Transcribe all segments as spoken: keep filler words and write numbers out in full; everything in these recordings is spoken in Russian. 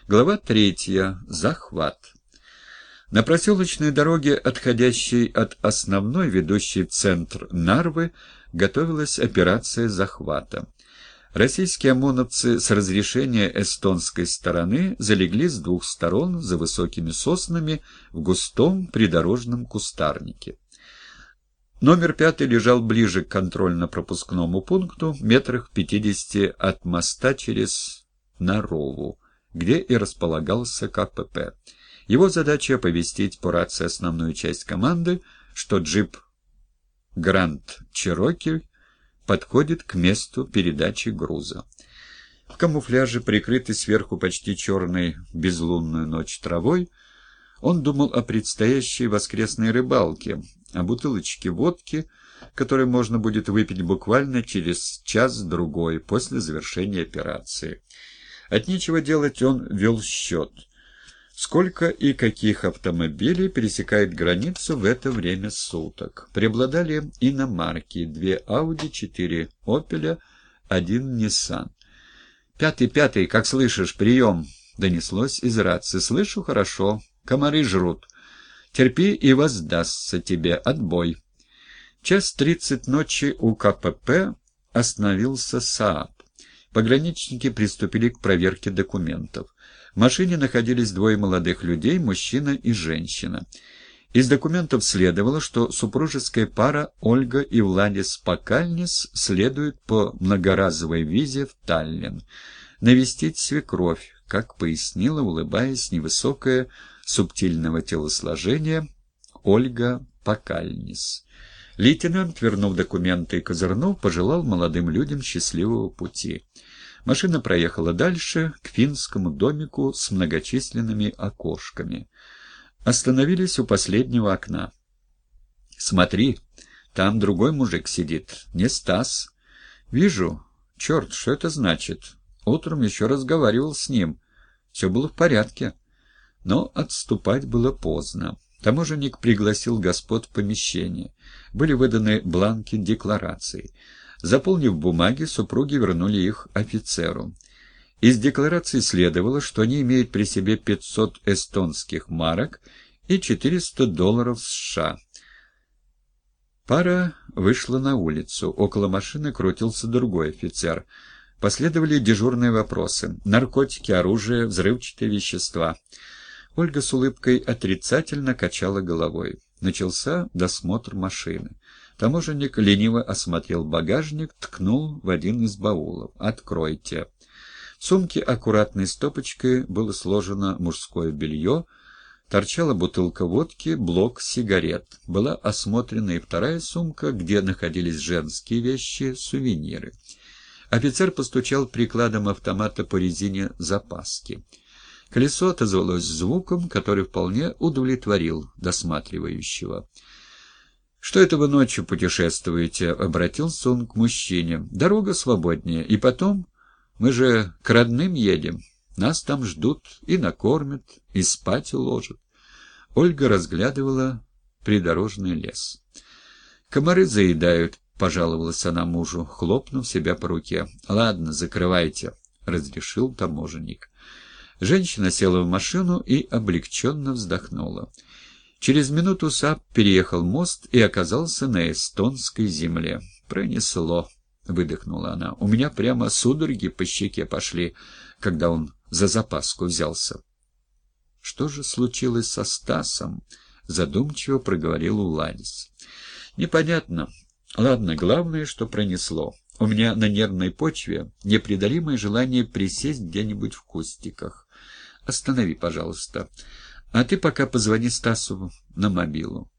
Глава третья. Захват. На проселочной дороге, отходящей от основной, ведущей в центр Нарвы, готовилась операция захвата. Российские ОМОНовцы с разрешения эстонской стороны залегли с двух сторон за высокими соснами в густом придорожном кустарнике. Номер пятый лежал ближе к контрольно-пропускному пункту, метрах в пятидесяти от моста через Нарову, где и располагался ка пэ пэ. Его задача — оповестить по рации основную часть команды, что джип «Гранд Чероки» подходит к месту передачи груза. В камуфляже, прикрытый сверху почти черной безлунную ночь травой, он думал о предстоящей воскресной рыбалке, о бутылочке водки, которую можно будет выпить буквально через час-другой после завершения операции. От нечего делать он вел счет. Сколько и каких автомобилей пересекает границу в это время суток. Преобладали иномарки: две Ауди, четыре Опеля, один Ниссан. «Пятый, пятый, как слышишь, прием!» — донеслось из рации. «Слышу хорошо. Комары жрут. Терпи, и воздастся тебе. Отбой». Час тридцать ночи у ка пэ пэ остановился СААП. Пограничники приступили к проверке документов. В машине находились двое молодых людей, мужчина и женщина. Из документов следовало, что супружеская пара Ольга и Владис Покальнис следует по многоразовой визе в Таллин навестить свекровь, как пояснила, улыбаясь, невысокая, субтильного телосложения Ольга Покальнис. Лейтенант, вернув документы и козырнув, пожелал молодым людям счастливого пути. Машина проехала дальше, к финскому домику с многочисленными окошками. Остановились у последнего окна. «Смотри, там другой мужик сидит, не Стас». «Вижу. Черт, что это значит? Утром еще разговаривал с ним. Все было в порядке». Но отступать было поздно. Таможенник пригласил господ в помещение. Были выданы бланки деклараций. Заполнив бумаги, супруги вернули их офицеру. Из декларации следовало, что они имеют при себе пятьсот эстонских марок и четыреста долларов США. Пара вышла на улицу. Около машины крутился другой офицер. Последовали дежурные вопросы: наркотики, оружие, взрывчатые вещества. Ольга с улыбкой отрицательно качала головой. Начался досмотр машины. Таможенник лениво осмотрел багажник, ткнул в один из баулов. «Откройте». В сумке аккуратной стопочкой было сложено мужское белье, торчала бутылка водки, блок сигарет. Была осмотрена и вторая сумка, где находились женские вещи, сувениры. Офицер постучал прикладом автомата по резине запаски. Колесо отозвалось звуком, который вполне удовлетворил досматривающего. «Что это вы ночью путешествуете?» — обратился он к мужчине. «Дорога свободнее. И потом, мы же к родным едем. Нас там ждут и накормят, и спать уложат». Ольга разглядывала придорожный лес. «Комары заедают», — пожаловалась она мужу, хлопнув себя по руке. «Ладно, закрывайте», — разрешил таможенник. Женщина села в машину и облегченно вздохнула. Через минуту САП переехал мост и оказался на эстонской земле. «Пронесло», — выдохнула она. «У меня прямо судороги по щеке пошли, когда он за запаску взялся». «Что же случилось со Стасом?» — задумчиво проговорил Владис. «Непонятно. Ладно, главное, что пронесло. У меня на нервной почве непреодолимое желание присесть где-нибудь в кустиках. Останови, пожалуйста. А ты пока позвони Стасу на мобилу».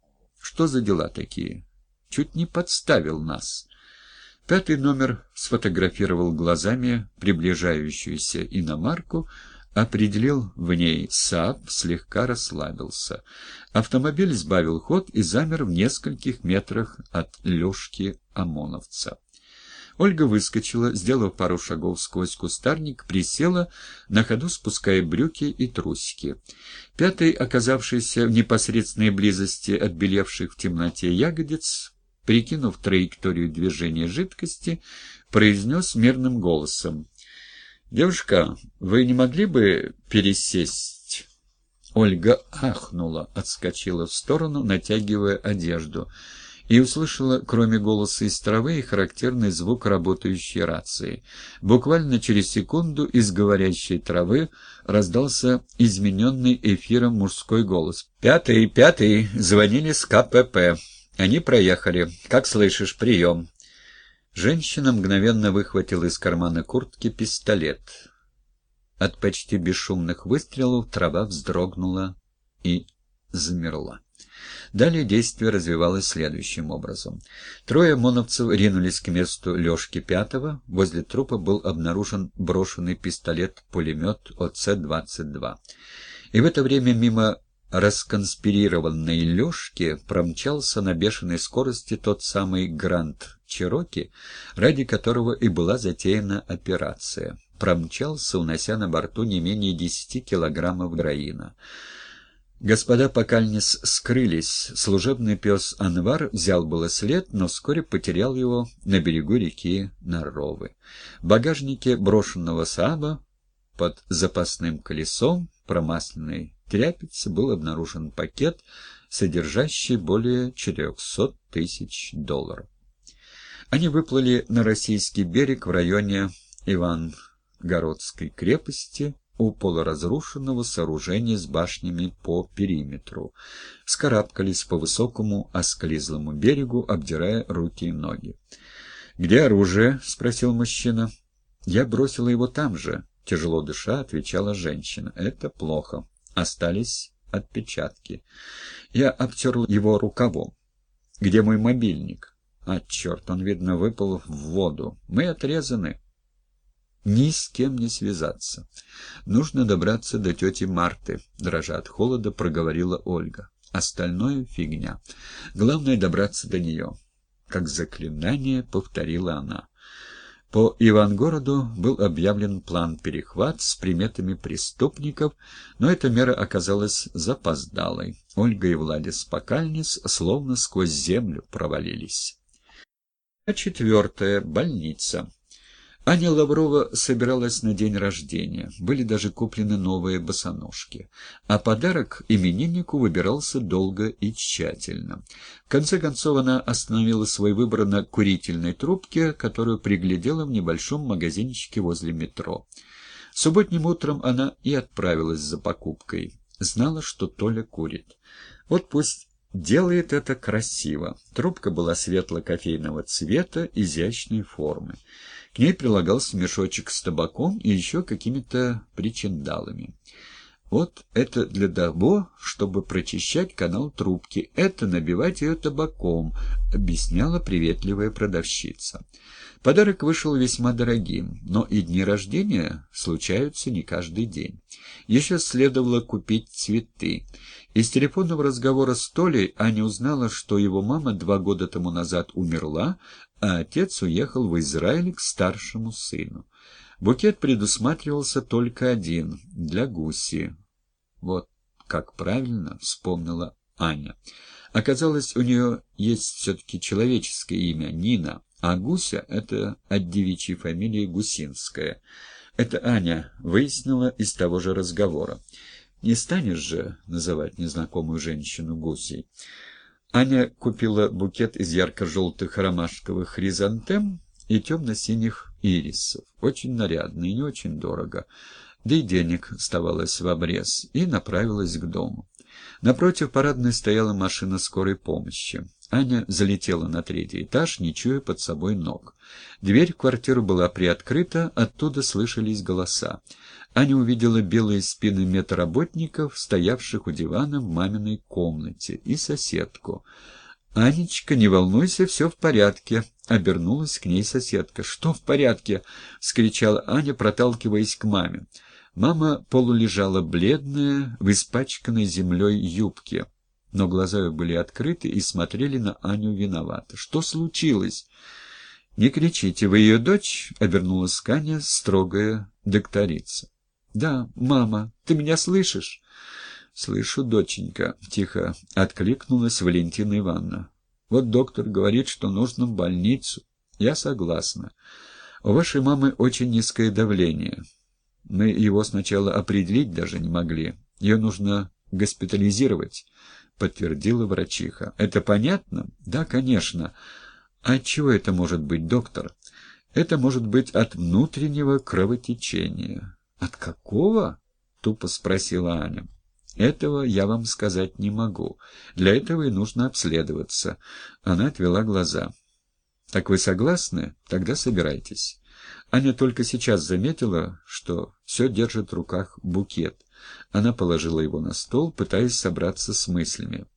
«Что за дела такие? Чуть не подставил нас». Пятый номер сфотографировал глазами приближающуюся иномарку, определил в ней СААП, слегка расслабился. Автомобиль сбавил ход и замер в нескольких метрах от Лешки ОМОНовца. Ольга выскочила, сделав пару шагов сквозь кустарник, присела, на ходу спуская брюки и трусики. Пятый, оказавшийся в непосредственной близости от белевших в темноте ягодиц, прикинув траекторию движения жидкости, произнес мирным голосом: «Девушка, вы не могли бы пересесть?» Ольга ахнула, отскочила в сторону, натягивая одежду, и услышала, кроме голоса из травы, и характерный звук работающей рации. Буквально через секунду из говорящей травы раздался измененный эфиром мужской голос. «Пятый, пятый, звонили с ка пэ пэ. Они проехали. Как слышишь, прием». Женщина мгновенно выхватила из кармана куртки пистолет. От почти бесшумных выстрелов трава вздрогнула и замерла. Далее действие развивалось следующим образом. Трое ОМОНовцев ринулись к месту Лешки Пятого. Возле трупа был обнаружен брошенный пистолет-пулемет о цэ двадцать два. И в это время мимо расконспирированной Лешки промчался на бешеной скорости тот самый Гранд Чероки, ради которого и была затеяна операция. Промчался, унося на борту не менее десяти килограммов героина. Господа Покальнис скрылись. Служебный пес Анвар взял было след, но вскоре потерял его на берегу реки Наровы. В багажнике брошенного Сааба под запасным колесом промасленной тряпицы был обнаружен пакет, содержащий более четырехсот тысяч долларов. Они выплыли на российский берег в районе Ивангородской крепости, у полуразрушенного сооружения с башнями по периметру, вскарабкались по высокому осклизлому берегу, обдирая руки и ноги. «Где оружие?» — спросил мужчина. «Я бросила его там же», — тяжело дыша отвечала женщина. «Это плохо. Остались отпечатки. Я обтерл его рукавом. Где мой мобильник? А, черт, он, видно, выпал в воду. Мы отрезаны. Ни с кем не связаться. Нужно добраться до тети Марты», — дрожа от холода проговорила Ольга. «Остальное — фигня. Главное — добраться до нее». Как заклинание повторила она. По Ивангороду был объявлен план перехват с приметами преступников, но эта мера оказалась запоздалой. Ольга и Владис Покальнис словно сквозь землю провалились. А четвертая — больница. Аня Лаврова собиралась на день рождения. Были даже куплены новые босоножки. А подарок имениннику выбирался долго и тщательно. В конце концов она остановила свой выбор на курительной трубке, которую приглядела в небольшом магазинчике возле метро. Субботним утром она и отправилась за покупкой. Знала, что Толя курит. Вот пусть делает это красиво. Трубка была светло-кофейного цвета, изящной формы. К ней прилагался мешочек с табаком и еще какими-то причиндалами. «Вот это для того, чтобы прочищать канал трубки, это набивать ее табаком», — объясняла приветливая продавщица. Подарок вышел весьма дорогим, но и дни рождения случаются не каждый день. Еще следовало купить цветы. Из телефонного разговора с Толей Аня узнала, что его мама два года тому назад умерла, а отец уехал в Израиль к старшему сыну. Букет предусматривался только один, для Гуси. Вот как правильно вспомнила Аня. Оказалось, у нее есть все-таки человеческое имя — Нина, а Гуся — это от девичьей фамилии Гусинская. Это Аня выяснила из того же разговора. Не станешь же называть незнакомую женщину Гусей. Аня купила букет из ярко-желтых ромашковых хризантем и темно-синих ирисов. Очень нарядно и не очень дорого. Да и денег оставалось в обрез, и направилась к дому. Напротив парадной стояла машина скорой помощи. Аня залетела на третий этаж, не чуя под собой ног. Дверь в квартиру была приоткрыта, оттуда слышались голоса. Аня увидела белые спины медработников, стоявших у дивана в маминой комнате, и соседку. «Анечка, не волнуйся, все в порядке», — обернулась к ней соседка. «Что в порядке?» — вскричала Аня, проталкиваясь к маме. Мама полулежала бледная, в испачканной землей юбке, но глаза ее были открыты и смотрели на Аню виновато. «Что случилось?» «Не кричите, вы ее дочь?» — обернулась к Ане строгая докторица. «Да, мама, ты меня слышишь?» «Слышу, доченька», — тихо откликнулась Валентина Ивановна. «Вот доктор говорит, что нужно в больницу. Я согласна. У вашей мамы очень низкое давление. Мы его сначала определить даже не могли. Ее нужно госпитализировать», — подтвердила врачиха. «Это понятно?» «Да, конечно. А от чего это может быть, доктор?» «Это может быть от внутреннего кровотечения». «От какого?» — тупо спросила Аня. «Этого я вам сказать не могу. Для этого и нужно обследоваться». Она отвела глаза. «Так вы согласны? Тогда собирайтесь». Аня только сейчас заметила, что все держит в руках букет. Она положила его на стол, пытаясь собраться с мыслями.